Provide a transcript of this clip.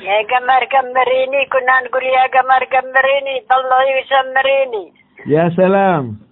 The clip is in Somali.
يا قمر قمريني، كنا نقول يا قمر قمريني، طلعي وسمريني. يا سلام.